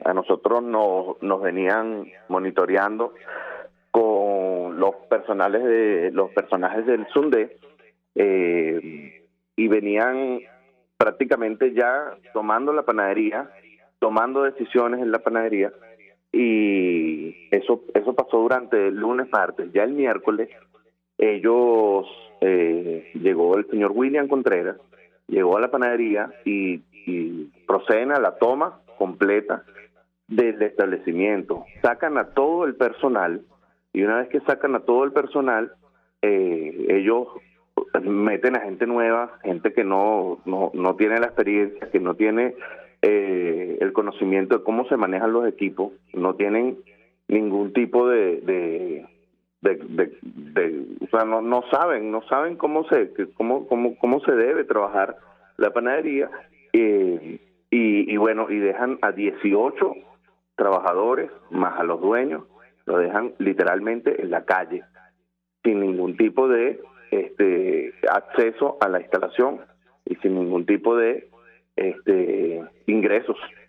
A nosotros nos venían monitoreando con los personajes del Sundé, y venían prácticamente ya tomando la panadería, tomando decisiones en la panadería, y eso pasó durante el lunes, martes. Ya el miércoles ellos, llegó el señor William Contreras, llegó a la panadería y proceden a la toma completa del establecimiento. Sacan a todo el personal, y una vez que sacan a todo el personal, ellos meten a gente nueva, gente que no tiene la experiencia, que no tiene el conocimiento de cómo se manejan los equipos, no tienen ningún tipo o sea, no saben cómo se debe trabajar la panadería, y bueno, y dejan a 18 trabajadores más a los dueños, lo dejan literalmente en la calle, sin ningún tipo de acceso a la instalación y sin ningún tipo de ingresos.